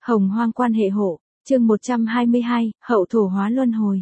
Hồng hoang quan hệ hộ, chương 122, hậu thổ hóa luân hồi.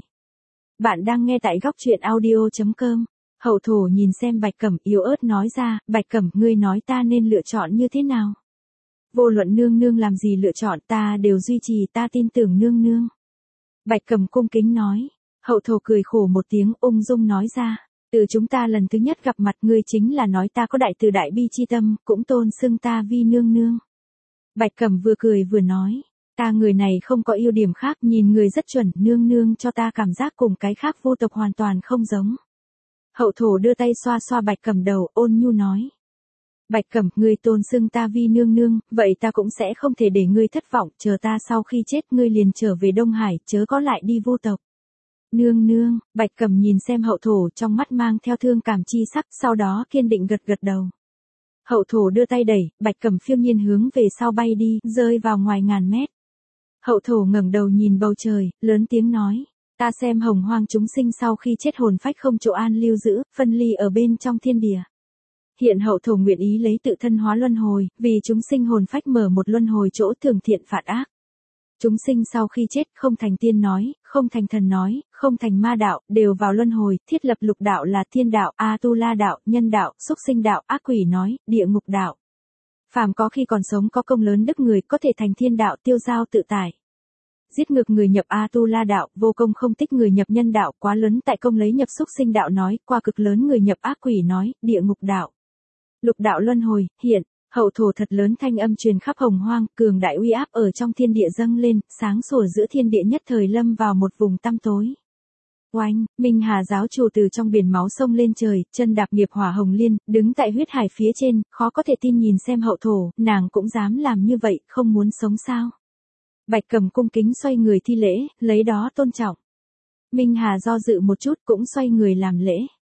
Bạn đang nghe tại góc truyện audio.com. Hậu thổ nhìn xem Bạch Cẩm yếu ớt nói ra, Bạch Cẩm ngươi nói ta nên lựa chọn như thế nào? Vô luận nương nương làm gì lựa chọn ta đều duy trì, ta tin tưởng nương nương. Bạch Cẩm cung kính nói, hậu thổ cười khổ một tiếng ung dung nói ra, từ chúng ta lần thứ nhất gặp mặt ngươi chính là nói ta có đại từ đại bi chi tâm, cũng tôn xưng ta vi nương nương. Bạch Cẩm vừa cười vừa nói, ta người này không có ưu điểm khác, nhìn người rất chuẩn, nương nương cho ta cảm giác cùng cái khác vô tộc hoàn toàn không giống. Hậu thổ đưa tay xoa xoa Bạch Cẩm đầu, ôn nhu nói. Bạch Cẩm, ngươi tôn xưng ta vi nương nương, vậy ta cũng sẽ không thể để ngươi thất vọng, chờ ta sau khi chết ngươi liền trở về Đông Hải, chớ có lại đi vô tộc. Nương nương, Bạch Cẩm nhìn xem hậu thổ trong mắt mang theo thương cảm chi sắc, sau đó kiên định gật gật đầu. Hậu thổ đưa tay đẩy, Bạch Cẩm phiêu nhiên hướng về sau bay đi, rơi vào ngoài ngàn mét. Hậu thổ ngẩng đầu nhìn bầu trời, lớn tiếng nói, ta xem hồng hoang chúng sinh sau khi chết hồn phách không chỗ an lưu giữ, phân ly ở bên trong thiên địa. Hiện hậu thổ nguyện ý lấy tự thân hóa luân hồi, vì chúng sinh hồn phách mở một luân hồi chỗ thường thiện phạt ác. Chúng sinh sau khi chết không thành tiên nói, không thành thần nói, không thành ma đạo, đều vào luân hồi, thiết lập lục đạo là thiên đạo, A-tu-la đạo, nhân đạo, xúc sinh đạo, ác quỷ nói, địa ngục đạo. Phàm có khi còn sống có công lớn đức người có thể thành thiên đạo tiêu giao tự tại. Giết ngược người nhập A-tu-la đạo, vô công không tích người nhập nhân đạo, quá lớn tại công lấy nhập xúc sinh đạo nói, qua cực lớn người nhập ác quỷ nói, địa ngục đạo. Lục đạo luân hồi, hiện. Hậu thổ thật lớn thanh âm truyền khắp hồng hoang, cường đại uy áp ở trong thiên địa dâng lên, sáng sủa giữa thiên địa nhất thời lâm vào một vùng tăm tối. Oanh, Minh Hà giáo chủ từ trong biển máu sông lên trời, chân đạp nghiệp hỏa hồng liên, đứng tại huyết hải phía trên, khó có thể tin nhìn xem hậu thổ, nàng cũng dám làm như vậy, không muốn sống sao. Bạch Cẩm cung kính xoay người thi lễ, lấy đó tôn trọng. Minh Hà do dự một chút cũng xoay người làm lễ.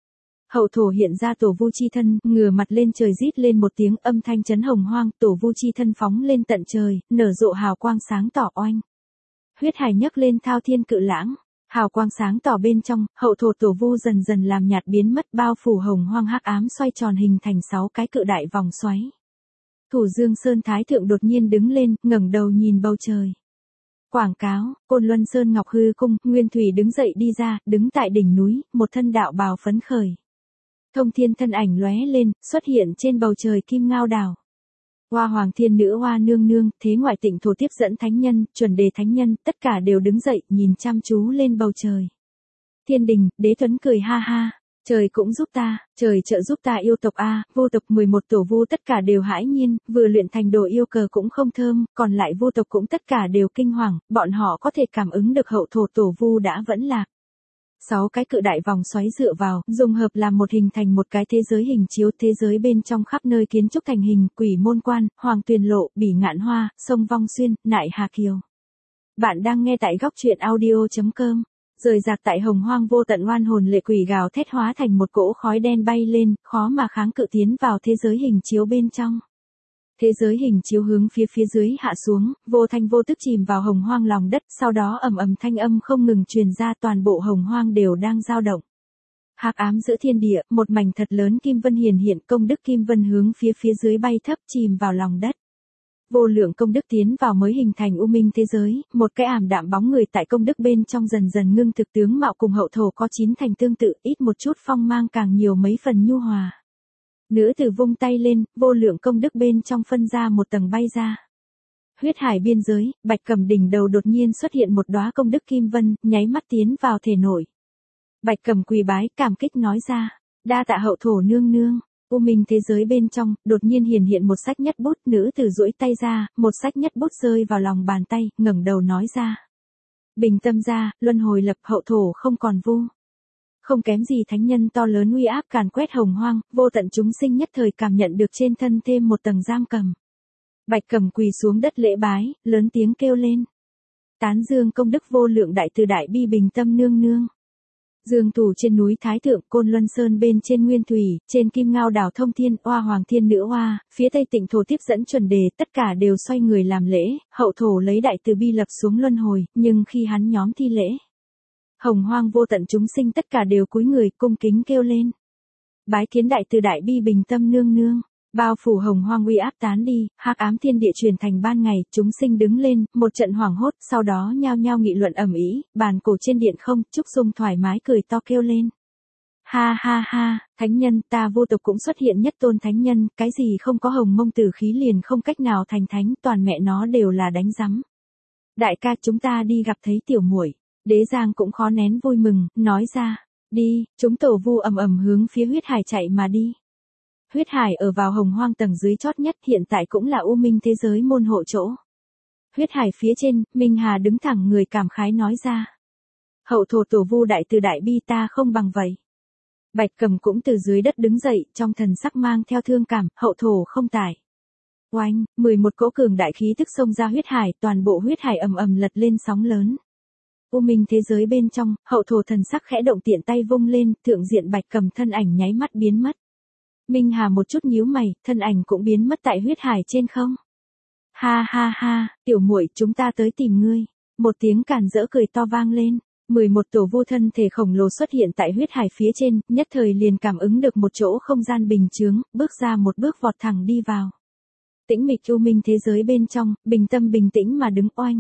Hậu thổ hiện ra tổ vu chi thân, ngửa mặt lên trời rít lên một tiếng âm thanh chấn hồng hoang, tổ vu chi thân phóng lên tận trời, nở rộ hào quang sáng tỏ oanh. Huyết hải nhấc lên thao thiên cự lãng, hào quang sáng tỏ bên trong, hậu thổ tổ vu dần dần làm nhạt biến mất bao phủ hồng hoang hắc ám xoay tròn hình thành 6 cái cự đại vòng xoáy. Thủ Dương Sơn Thái Thượng đột nhiên đứng lên, ngẩng đầu nhìn bầu trời. Quảng cáo, Côn Luân Sơn Ngọc Hư Cung, Nguyên Thủy đứng dậy đi ra, đứng tại đỉnh núi, một thân đạo bào phấn khởi. Thông thiên thân ảnh lóe lên, xuất hiện trên bầu trời kim ngao đảo. Hoa hoàng thiên nữ hoa nương nương, thế ngoại tịnh thổ tiếp dẫn thánh nhân, chuẩn đề thánh nhân, tất cả đều đứng dậy, nhìn chăm chú lên bầu trời. Thiên đình, đế tuấn cười ha ha, trời cũng giúp ta, trời trợ giúp ta yêu tộc a, vô tộc 11 tổ vu tất cả đều hãi nhiên, vừa luyện thành đồ yêu cờ cũng không thơm, còn lại vô tộc cũng tất cả đều kinh hoàng, bọn họ có thể cảm ứng được hậu thổ tổ vu đã vẫn lạc. 6 cái cự đại vòng xoáy dựa vào, dùng hợp làm một hình thành một cái thế giới hình chiếu, thế giới bên trong khắp nơi kiến trúc thành hình, quỷ môn quan, hoàng tuyền lộ, bỉ ngạn hoa, sông Vong Xuyên, nại Hà Kiều. Bạn đang nghe tại góc truyện audio.com. Rời rạc tại hồng hoang vô tận oan hồn lệ quỷ gào thét hóa thành một cỗ khói đen bay lên, khó mà kháng cự tiến vào thế giới hình chiếu bên trong. Thế giới hình chiếu hướng phía dưới hạ xuống, vô thanh vô tức chìm vào hồng hoang lòng đất, sau đó ầm ầm thanh âm không ngừng truyền ra, toàn bộ hồng hoang đều đang dao động. Hắc ám giữa thiên địa, một mảnh thật lớn kim vân hiển hiện, công đức kim vân hướng phía dưới bay thấp chìm vào lòng đất. Vô lượng công đức tiến vào mới hình thành u minh thế giới, một cái ảm đạm bóng người tại công đức bên trong dần dần ngưng thực tướng mạo cùng hậu thổ có 9 thành tương tự, ít một chút phong mang càng nhiều mấy phần nhu hòa. Nữ tử vung tay lên, vô lượng công đức bên trong phân ra một tầng bay ra. Huyết hải biên giới, Bạch Cẩm đỉnh đầu đột nhiên xuất hiện một đóa công đức kim vân, nháy mắt tiến vào thể nội. Bạch Cẩm quỳ bái, cảm kích nói ra, đa tạ hậu thổ nương nương. U minh thế giới bên trong, đột nhiên hiện một sách nhất bút, nữ tử duỗi tay ra, một sách nhất bút rơi vào lòng bàn tay, ngẩng đầu nói ra. Bình tâm ra, luân hồi lập, hậu thổ không còn vu. Không kém gì thánh nhân to lớn uy áp càn quét hồng hoang, vô tận chúng sinh nhất thời cảm nhận được trên thân thêm một tầng giam cầm. Bạch Cẩm quỳ xuống đất lễ bái, lớn tiếng kêu lên. Tán dương công đức vô lượng đại từ đại bi bình tâm nương nương. Dương thủ trên núi Thái Thượng, Côn Luân Sơn bên trên Nguyên Thủy, trên Kim Ngao đảo Thông Thiên, Hoa Hoàng Thiên Nữ Hoa, phía Tây Tịnh Thổ tiếp dẫn chuẩn đề, tất cả đều xoay người làm lễ, hậu thổ lấy đại từ bi lập xuống luân hồi, nhưng khi hắn nhóm thi lễ, hồng hoang vô tận chúng sinh tất cả đều cúi người cung kính kêu lên. Bái kiến đại từ đại bi bình tâm nương nương. Bao phủ hồng hoang uy áp tán đi, hắc ám thiên địa chuyển thành ban ngày, chúng sinh đứng lên, một trận hoảng hốt, sau đó nhao nhao nghị luận ầm ĩ, bàn cổ trên điện không, Trúc Dung thoải mái cười to kêu lên. Ha ha ha, thánh nhân, ta vô tộc cũng xuất hiện nhất tôn thánh nhân, cái gì không có hồng mông tử khí liền không cách nào thành thánh, toàn mẹ nó đều là đánh rắm. Đại ca, chúng ta đi gặp thấy tiểu muội. Đế Giang cũng khó nén vui mừng, nói ra, đi, chúng tổ vu ầm ầm hướng phía huyết hải chạy mà đi. Huyết hải ở vào hồng hoang tầng dưới chót nhất, hiện tại cũng là u minh thế giới môn hộ chỗ. Huyết hải phía trên, Minh Hà đứng thẳng người cảm khái nói ra. Hậu thổ tổ vu đại từ đại bi, ta không bằng vậy. Bạch Cầm cũng từ dưới đất đứng dậy, trong thần sắc mang theo thương cảm, hậu thổ không tải. Oanh, 11 cỗ cường đại khí tức xông ra huyết hải, toàn bộ huyết hải ầm ầm lật lên sóng lớn. U minh thế giới bên trong, hậu thổ thần sắc khẽ động, tiện tay vung lên, thượng diện Bạch Cầm thân ảnh nháy mắt biến mất. Minh Hà một chút nhíu mày, thân ảnh cũng biến mất tại huyết hải trên không. Ha ha ha, tiểu muội, chúng ta tới tìm ngươi. Một tiếng càn rỡ cười to vang lên. 11 tổ vu thân thể khổng lồ xuất hiện tại huyết hải phía trên, nhất thời liền cảm ứng được một chỗ không gian bình chướng, bước ra một bước vọt thẳng đi vào. Tĩnh mịch u minh thế giới bên trong, bình tâm bình tĩnh mà đứng oanh.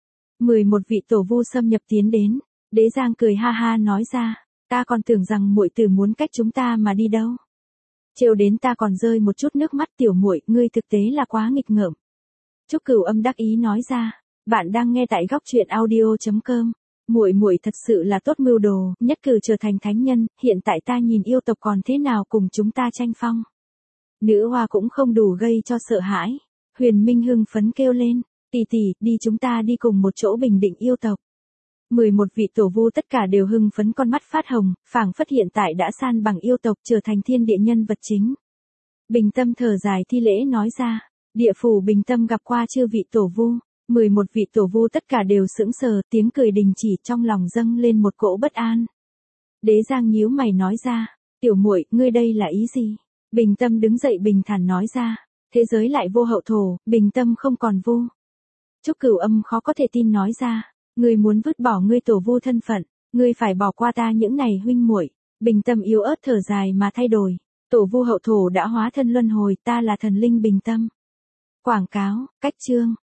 11 vị tổ vu xâm nhập tiến đến, Đế Giang cười ha ha nói ra, ta còn tưởng rằng muội tử muốn cách chúng ta mà đi đâu. Trêu đến ta còn rơi một chút nước mắt, tiểu muội, ngươi thực tế là quá nghịch ngợm. Trúc Cửu Âm đắc ý nói ra, bạn đang nghe tại góc truyện audio.com. Muội thật sự là tốt mưu đồ, nhất cử trở thành thánh nhân, hiện tại ta nhìn yêu tộc còn thế nào cùng chúng ta tranh phong. Nữ hoa cũng không đủ gây cho sợ hãi. Huyền Minh hưng phấn kêu lên, tỷ tỷ, đi, chúng ta đi cùng một chỗ bình định yêu tộc. 11 vị tổ vu tất cả đều hưng phấn, con mắt phát hồng, phảng phất hiện tại đã san bằng yêu tộc, trở thành thiên địa nhân vật chính. Bình Tâm thở dài thi lễ nói ra, địa phủ Bình Tâm gặp qua chư vị tổ vu. 11 vị tổ vu tất cả đều sững sờ, tiếng cười đình chỉ, trong lòng dâng lên một cỗ bất an. Đế Giang nhíu mày nói ra, tiểu muội, ngươi đây là ý gì? Bình Tâm đứng dậy bình thản nói ra, thế giới lại vô hậu thổ, Bình Tâm không còn vu. Trúc Cửu Âm khó có thể tin nói ra, ngươi muốn vứt bỏ ngươi tổ vu thân phận, ngươi phải bỏ qua ta những này huynh muội. Bình Tâm yếu ớt thở dài mà thay đổi, tổ vu hậu thổ đã hóa thân luân hồi, ta là thần linh Bình Tâm. Quảng cáo, cách chương.